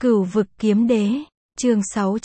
Cửu vực kiếm đế, chương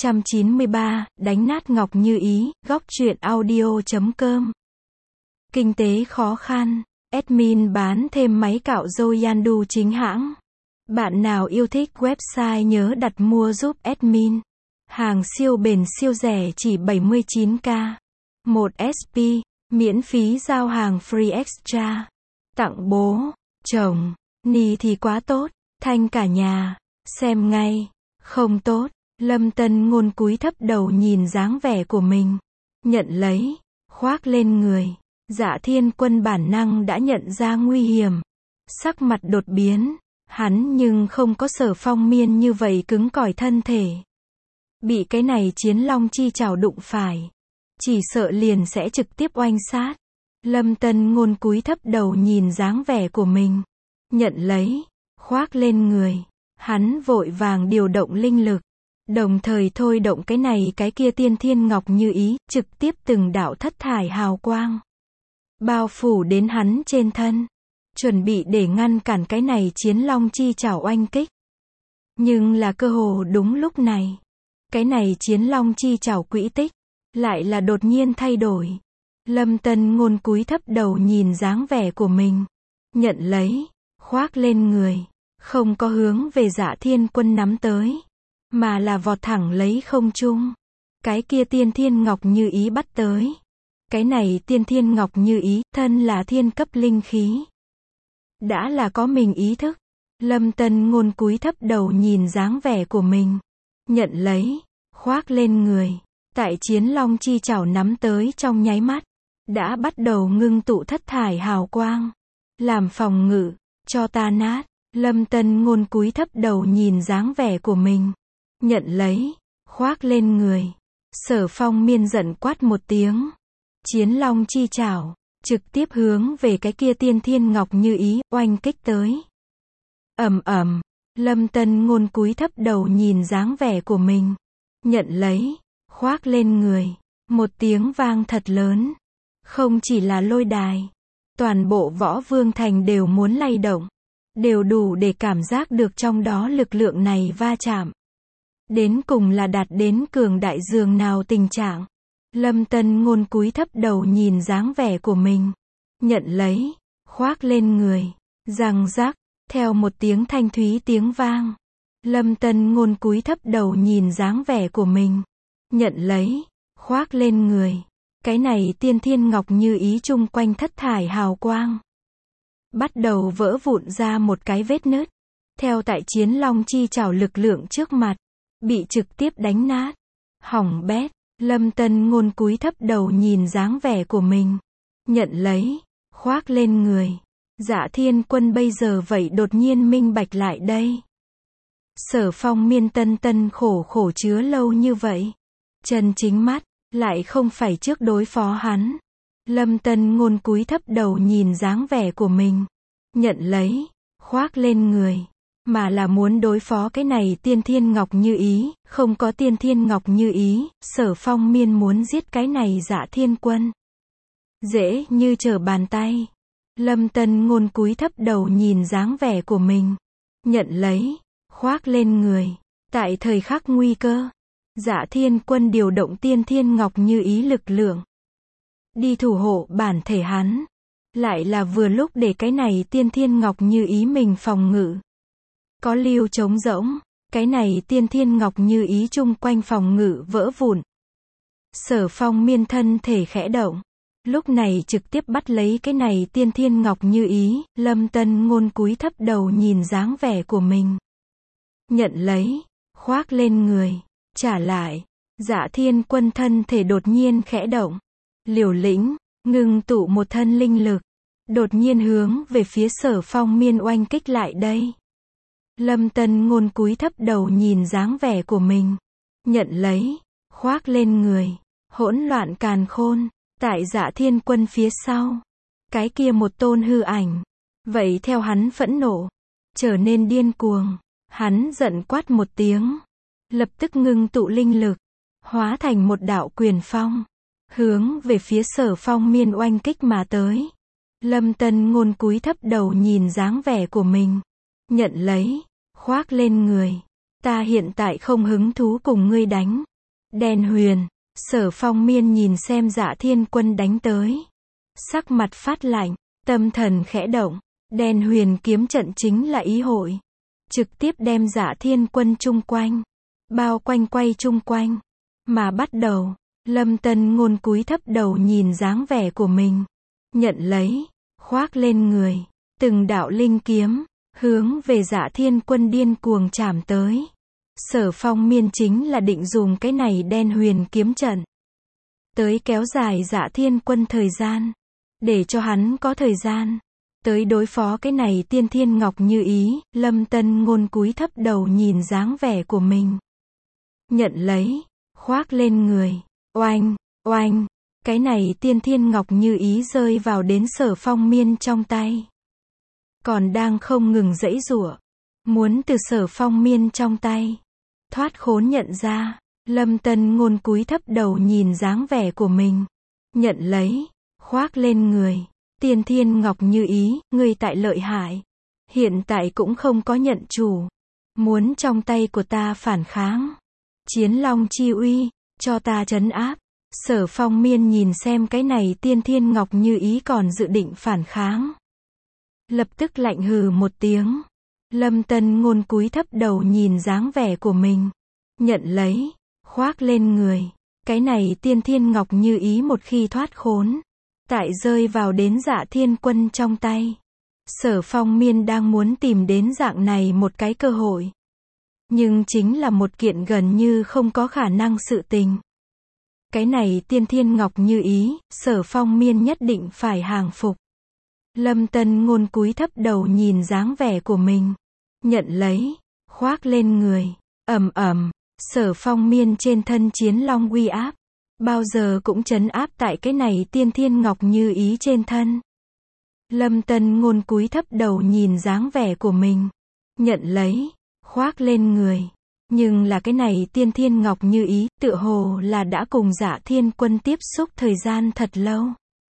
693, đánh nát Ngọc Như Ý, góc truyện audio.com. Kinh tế khó khăn, admin bán thêm máy cạo râu Yandu chính hãng. Bạn nào yêu thích website nhớ đặt mua giúp admin. Hàng siêu bền siêu rẻ chỉ 79k. 1 SP, miễn phí giao hàng free extra. Tặng bố, chồng, ni thì quá tốt, thanh cả nhà. Xem ngay, không tốt. Lâm Tân Ngôn cúi thấp đầu nhìn dáng vẻ của mình. Nhận lấy, khoác lên người. Dạ Thiên Quân bản năng đã nhận ra nguy hiểm. Sắc mặt đột biến. Hắn nhưng không có Sở Phong Miên như vậy cứng cỏi thân thể. Bị cái này chiến long chi chảo đụng phải. Chỉ sợ liền sẽ trực tiếp oanh sát. Lâm Tân Ngôn cúi thấp đầu nhìn dáng vẻ của mình. Nhận lấy, khoác lên người. Hắn vội vàng điều động linh lực. Đồng thời thôi động cái này cái kia tiên thiên ngọc như ý, trực tiếp từng đạo thất thải hào quang. Bao phủ đến hắn trên thân. Chuẩn bị để ngăn cản cái này chiến long chi chảo oanh kích. Nhưng là cơ hồ đúng lúc này. Cái này chiến long chi chảo quỹ tích. Lại là đột nhiên thay đổi. Lâm Tân Ngôn cúi thấp đầu nhìn dáng vẻ của mình. Nhận lấy, khoác lên người. Không có hướng về Dạ Thiên Quân nắm tới. Mà là vọt thẳng lấy không trung. Cái kia tiên thiên ngọc như ý bắt tới. Cái này tiên thiên ngọc như ý, thân là thiên cấp linh khí. Đã là có mình ý thức. Lâm Tân Ngôn cúi thấp đầu nhìn dáng vẻ của mình. Nhận lấy, khoác lên người. Tại chiến long chi chảo nắm tới trong nháy mắt. Đã bắt đầu ngưng tụ thất thải hào quang. Làm phòng ngự, cho ta nát. Lâm Tân Ngôn cúi thấp đầu nhìn dáng vẻ của mình. Nhận lấy, khoác lên người. Sở Phong Miên giận quát một tiếng. Chiến long chi chảo, trực tiếp hướng về cái kia tiên thiên ngọc như ý, oanh kích tới. Ầm ầm, Lâm Tân Ngôn cúi thấp đầu nhìn dáng vẻ của mình. Nhận lấy, khoác lên người. Một tiếng vang thật lớn. Không chỉ là lôi đài. Toàn bộ Võ Vương Thành đều muốn lay động. Đều đủ để cảm giác được trong đó lực lượng này va chạm. Đến cùng là đạt đến cường đại dường nào tình trạng. Lâm Tân Ngôn cúi thấp đầu nhìn dáng vẻ của mình. Nhận lấy, khoác lên người. Răng rắc, theo một tiếng thanh thúy tiếng vang. Lâm Tân Ngôn cúi thấp đầu nhìn dáng vẻ của mình. Nhận lấy, khoác lên người. Cái này tiên thiên ngọc như ý chung quanh thất thải hào quang. Bắt đầu vỡ vụn ra một cái vết nứt. Theo tại chiến long chi chảo lực lượng trước mặt. Bị trực tiếp đánh nát. Hỏng bét. Lâm Tân Ngôn cúi thấp đầu nhìn dáng vẻ của mình. Nhận lấy, khoác lên người. Dạ Thiên Quân bây giờ vậy đột nhiên minh bạch lại đây. Sở Phong Miên tân khổ khổ chứa lâu như vậy. Chân chính mắt, lại không phải trước đối phó hắn. Lâm Tân Ngôn cúi thấp đầu nhìn dáng vẻ của mình. Nhận lấy, khoác lên người. Mà là muốn đối phó cái này tiên thiên ngọc như ý. Không có tiên thiên ngọc như ý, Sở Phong Miên muốn giết cái này Dạ Thiên Quân. Dễ như trở bàn tay. Lâm Tân Ngôn cúi thấp đầu nhìn dáng vẻ của mình. Nhận lấy, khoác lên người. Tại thời khắc nguy cơ, Dạ Thiên Quân điều động tiên thiên ngọc như ý lực lượng. Đi thủ hộ bản thể hắn. Lại là vừa lúc để cái này tiên thiên ngọc như ý mình phòng ngự. Có lưu trống rỗng. Cái này tiên thiên ngọc như ý chung quanh phòng ngự vỡ vụn. Sở Phong Miên thân thể khẽ động. Lúc này trực tiếp bắt lấy cái này tiên thiên ngọc như ý. Lâm Tân Ngôn cúi thấp đầu nhìn dáng vẻ của mình. Nhận lấy, khoác lên người. Trả lại. Dạ Thiên Quân thân thể đột nhiên khẽ động. Liều lĩnh, ngưng tụ một thân linh lực. Đột nhiên hướng về phía Sở Phong Miên oanh kích lại đây. Lâm Tân Ngôn cúi thấp đầu nhìn dáng vẻ của mình. Nhận lấy, khoác lên người. Hỗn loạn càn khôn. Tại Dạ Thiên Quân phía sau. Cái kia một tôn hư ảnh. Vậy theo hắn phẫn nộ. Trở nên điên cuồng. Hắn giận quát một tiếng. Lập tức ngưng tụ linh lực. Hóa thành một đạo quyền phong. Hướng về phía Sở Phong Miên oanh kích mà tới. Lâm Tân Ngôn cúi thấp đầu nhìn dáng vẻ của mình. Nhận lấy, khoác lên người. Ta hiện tại không hứng thú cùng ngươi đánh. Đen Huyền, Sở Phong Miên nhìn xem Dạ Thiên Quân đánh tới. Sắc mặt phát lạnh, tâm thần khẽ động. Đen Huyền kiếm trận chính là ý hội. Trực tiếp đem Dạ Thiên Quân chung quanh. Bao quanh quay chung quanh. Mà bắt đầu, Lâm Tân Ngôn cúi thấp đầu nhìn dáng vẻ của mình. Nhận lấy, khoác lên người. Từng đạo linh kiếm, hướng về Dạ Thiên Quân điên cuồng chạm tới. Sở Phong Miên chính là định dùng cái này Đen Huyền kiếm trận. Tới kéo dài Dạ Thiên Quân thời gian. Để cho hắn có thời gian. Tới đối phó cái này Tiên Thiên Ngọc Như Ý. Lâm Tân Ngôn cúi thấp đầu nhìn dáng vẻ của mình. Nhận lấy, khoác lên người. Oanh, oanh. Cái này Tiên Thiên Ngọc Như Ý rơi vào đến Sở Phong Miên trong tay. Còn đang không ngừng giãy giụa. Muốn từ Sở Phong Miên trong tay. Thoát khốn nhận ra. Lâm Tân Ngôn cúi thấp đầu nhìn dáng vẻ của mình. Nhận lấy, khoác lên người. Tiên Thiên Ngọc Như Ý, ngươi tại lợi hại. Hiện tại cũng không có nhận chủ. Muốn trong tay của ta phản kháng. Chiến Long Chi Uy, cho ta trấn áp. Sở Phong Miên nhìn xem cái này Tiên Thiên Ngọc Như Ý còn dự định phản kháng. Lập tức lạnh hừ một tiếng. Lâm Tân Ngôn cúi thấp đầu nhìn dáng vẻ của mình. Nhận lấy, khoác lên người. Cái này Tiên Thiên Ngọc Như Ý một khi thoát khốn. Tại rơi vào đến Dạ Thiên Quân trong tay. Sở Phong Miên đang muốn tìm đến dạng này một cái cơ hội. Nhưng chính là một kiện gần như không có khả năng sự tình. Cái này Tiên Thiên Ngọc Như Ý, Sở Phong Miên nhất định phải hàng phục. Lâm Tân Ngôn cúi thấp đầu nhìn dáng vẻ của mình. Nhận lấy, khoác lên người. Ầm ầm, Sở Phong Miên trên thân Chiến Long uy áp. Bao giờ cũng trấn áp tại cái này Tiên Thiên Ngọc Như Ý trên thân. Lâm Tân Ngôn cúi thấp đầu nhìn dáng vẻ của mình. Nhận lấy, khoác lên người. Nhưng là cái này Tiên Thiên Ngọc Như Ý, tựa hồ là đã cùng Dạ Thiên Quân tiếp xúc thời gian thật lâu.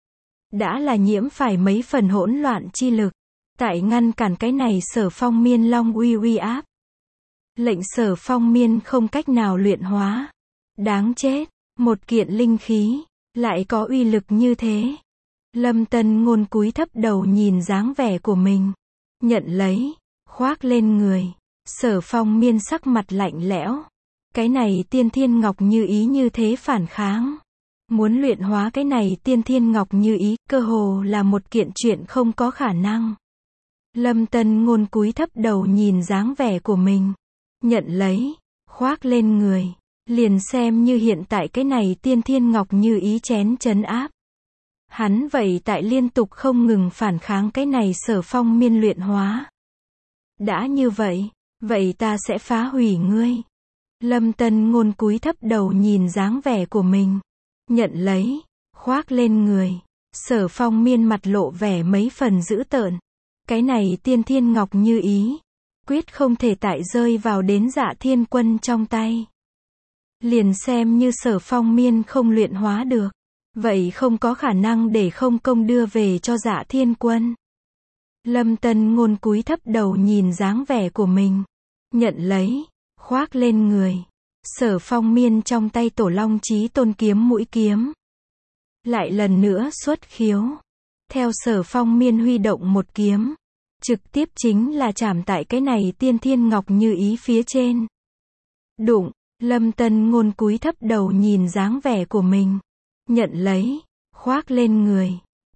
Đã là nhiễm phải mấy phần hỗn loạn chi lực. Tại ngăn cản cái này Sở Phong Miên Long uy áp. Lệnh Sở Phong Miên không cách nào luyện hóa. Đáng chết, một kiện linh khí, lại có uy lực như thế. Lâm Tân Ngôn cúi thấp đầu nhìn dáng vẻ của mình. Nhận lấy, khoác lên người. Sở Phong Miên sắc mặt lạnh lẽo. Cái này Tiên Thiên Ngọc Như Ý như thế phản kháng. Muốn luyện hóa cái này Tiên Thiên Ngọc Như Ý, cơ hồ là một kiện chuyện không có khả năng. Lâm Tân Ngôn cúi thấp đầu nhìn dáng vẻ của mình. Nhận lấy, khoác lên người. Liền xem như hiện tại cái này Tiên Thiên Ngọc Như Ý chén trấn áp. Hắn vậy tại liên tục không ngừng phản kháng cái này Sở Phong Miên luyện hóa. Đã như vậy, vậy ta sẽ phá hủy ngươi. Lâm Tân Ngôn cúi thấp đầu nhìn dáng vẻ của mình. Nhận lấy, khoác lên người. Sở Phong Miên mặt lộ vẻ mấy phần dữ tợn. Cái này Tiên Thiên Ngọc Như Ý, quyết không thể tại rơi vào đến Dạ Thiên Quân trong tay. Liền xem như Sở Phong Miên không luyện hóa được. Vậy không có khả năng để không công đưa về cho Dạ Thiên Quân. Lâm Tân Ngôn cúi thấp đầu nhìn dáng vẻ của mình. Nhận lấy, khoác lên người. Sở Phong Miên trong tay Tổ Long Chí Tôn kiếm mũi kiếm. Lại lần nữa xuất khiếu. Theo Sở Phong Miên huy động một kiếm. Trực tiếp chính là chạm tại cái này Tiên Thiên Ngọc Như Ý phía trên. Đụng, Lâm Tân Ngôn cúi thấp đầu nhìn dáng vẻ của mình. Nhận lấy, khoác lên người.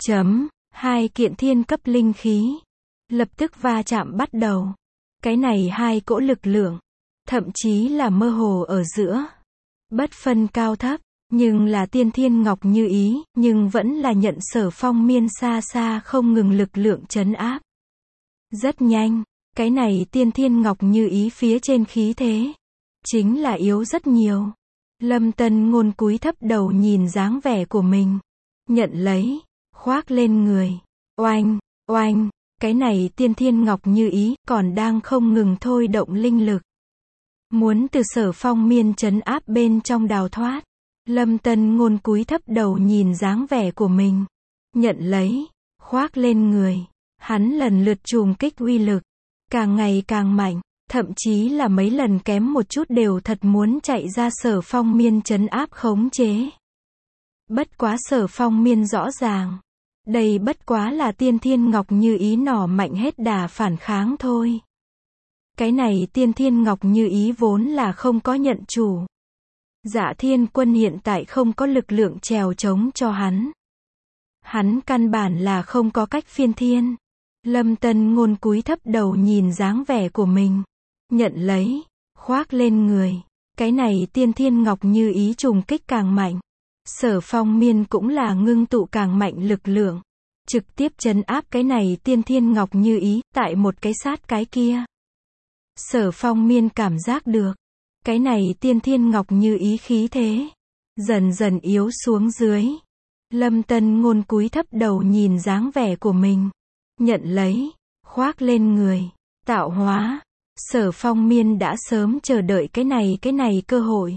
Hai kiện thiên cấp linh khí. Lập tức va chạm bắt đầu. Cái này hai cỗ lực lượng. Thậm chí là mơ hồ ở giữa. Bất phân cao thấp. Nhưng là Tiên Thiên Ngọc Như Ý. Nhưng vẫn là nhận Sở Phong Miên xa xa không ngừng lực lượng trấn áp. Rất nhanh. Cái này Tiên Thiên Ngọc Như Ý phía trên khí thế. Chính là yếu rất nhiều. Lâm Tân Ngôn cúi thấp đầu nhìn dáng vẻ của mình. Nhận lấy, khoác lên người. Oanh, oanh, cái này Tiên Thiên Ngọc Như Ý còn đang không ngừng thôi động linh lực. Muốn từ Sở Phong Miên trấn áp bên trong đào thoát. Lâm Tân Ngôn cúi thấp đầu nhìn dáng vẻ của mình. Nhận lấy, khoác lên người. Hắn lần lượt trùng kích uy lực. Càng ngày càng mạnh. Thậm chí là mấy lần kém một chút đều thật muốn chạy ra Sở Phong Miên trấn áp khống chế. Bất quá Sở Phong Miên rõ ràng. Đây bất quá là Tiên Thiên Ngọc Như Ý nỏ mạnh hết đà phản kháng thôi. Cái này Tiên Thiên Ngọc Như Ý vốn là không có nhận chủ. Dạ Thiên Quân hiện tại không có lực lượng trèo chống cho hắn. Hắn căn bản là không có cách phiên thiên. Lâm Tân Ngôn cúi thấp đầu nhìn dáng vẻ của mình. Nhận lấy, khoác lên người. Cái này Tiên Thiên Ngọc Như Ý trùng kích càng mạnh. Sở Phong Miên cũng là ngưng tụ càng mạnh lực lượng. Trực tiếp trấn áp cái này Tiên Thiên Ngọc Như Ý, tại một cái sát cái kia. Sở Phong Miên cảm giác được. Cái này Tiên Thiên Ngọc Như Ý khí thế. Dần dần yếu xuống dưới. Lâm Tân Ngôn cúi thấp đầu nhìn dáng vẻ của mình. Nhận lấy, khoác lên người, tạo hóa. Sở Phong Miên đã sớm chờ đợi cái này cơ hội.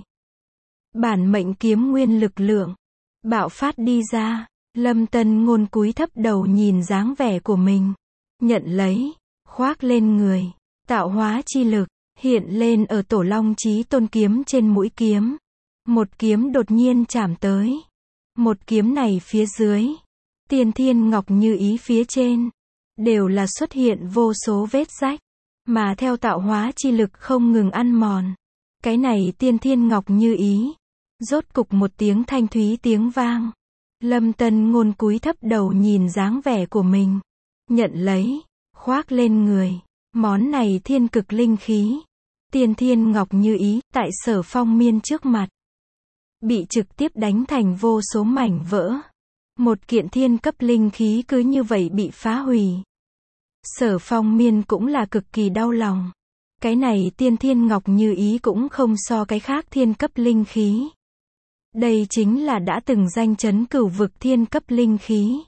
Bản mệnh kiếm nguyên lực lượng bạo phát đi ra. Lâm Tân Ngôn cúi thấp đầu nhìn dáng vẻ của mình. Nhận lấy, khoác lên người, tạo hóa chi lực hiện lên ở Tổ Long Chí Tôn kiếm trên mũi kiếm. Một kiếm đột nhiên chạm tới. Một kiếm này phía dưới, Tiên Thiên Ngọc Như Ý phía trên, đều là xuất hiện vô số vết rách, mà theo tạo hóa chi lực không ngừng ăn mòn. Cái này Tiên Thiên Ngọc Như Ý, rốt cục một tiếng thanh thúy tiếng vang. Lâm Tân Ngôn cúi thấp đầu nhìn dáng vẻ của mình. Nhận lấy, khoác lên người. Món này thiên cực linh khí. Tiên Thiên Ngọc Như Ý, tại Sở Phong Miên trước mặt. Bị trực tiếp đánh thành vô số mảnh vỡ. Một kiện thiên cấp linh khí cứ như vậy bị phá hủy. Sở Phong Miên cũng là cực kỳ đau lòng. Cái này Tiên Thiên Ngọc Như Ý cũng không so cái khác thiên cấp linh khí. Đây chính là đã từng danh chấn cửu vực thiên cấp linh khí.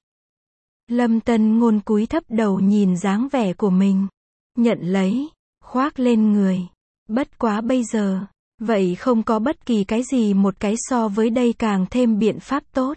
Lâm Tân Ngôn cúi thấp đầu nhìn dáng vẻ của mình. Nhận lấy, khoác lên người. Bất quá bây giờ, vậy không có bất kỳ cái gì một cái so với đây càng thêm biện pháp tốt.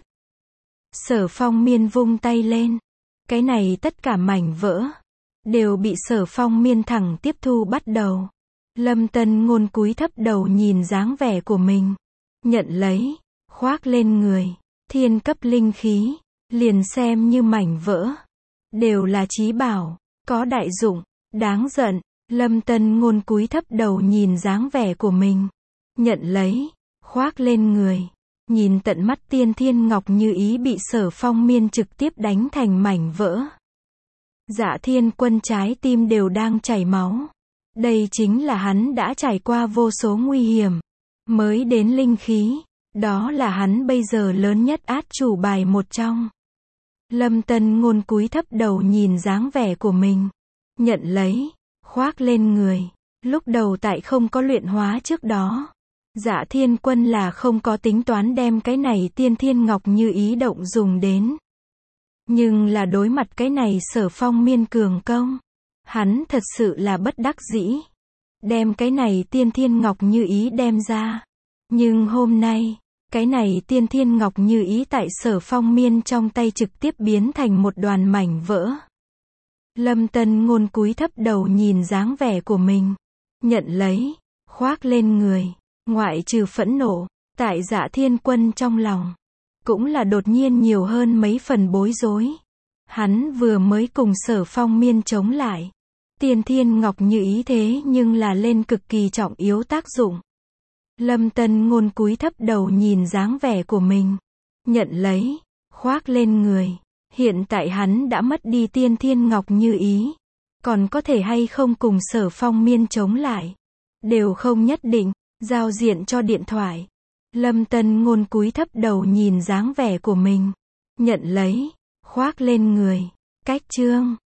Sở Phong Miên vung tay lên. Cái này tất cả mảnh vỡ đều bị Sở Phong Miên thẳng tiếp thu bắt đầu. Lâm Tân Ngôn cúi thấp đầu nhìn dáng vẻ của mình. Nhận lấy, khoác lên người. Thiên cấp linh khí, liền xem như mảnh vỡ, đều là chí bảo, có đại dụng. Đáng giận. Lâm Tân Ngôn cúi thấp đầu nhìn dáng vẻ của mình. Nhận lấy, khoác lên người. Nhìn tận mắt Tiên Thiên Ngọc Như Ý bị Sở Phong Miên trực tiếp đánh thành mảnh vỡ. Dạ Thiên Quân trái tim đều đang chảy máu. Đây chính là hắn đã trải qua vô số nguy hiểm mới đến linh khí. Đó là hắn bây giờ lớn nhất át chủ bài một trong. Lâm Tân Ngôn cúi thấp đầu nhìn dáng vẻ của mình. Nhận lấy, khoác lên người. Lúc đầu tại không có luyện hóa trước đó, Dạ Thiên Quân là không có tính toán đem cái này Tiên Thiên Ngọc Như Ý động dùng đến. Nhưng là đối mặt cái này Sở Phong Miên cường công, hắn thật sự là bất đắc dĩ. Đem cái này Tiên Thiên Ngọc Như Ý đem ra. Nhưng hôm nay, cái này Tiên Thiên Ngọc Như Ý tại Sở Phong Miên trong tay trực tiếp biến thành một đoàn mảnh vỡ. Lâm Tân Ngôn cúi thấp đầu nhìn dáng vẻ của mình. Nhận lấy, khoác lên người. Ngoại trừ phẫn nộ, tại Dạ Thiên Quân trong lòng, cũng là đột nhiên nhiều hơn mấy phần bối rối. Hắn vừa mới cùng Sở Phong Miên chống lại. Tiên Thiên Ngọc Như Ý thế nhưng là lên cực kỳ trọng yếu tác dụng. Lâm Tân Ngôn cúi thấp đầu nhìn dáng vẻ của mình. Nhận lấy, khoác lên người. Hiện tại hắn đã mất đi Tiên Thiên Ngọc Như Ý. Còn có thể hay không cùng Sở Phong Miên chống lại, đều không nhất định. Giao diện cho điện thoại. Lâm Tân Ngôn cúi thấp đầu nhìn dáng vẻ của mình. Nhận lấy, khoác lên người. Cách chương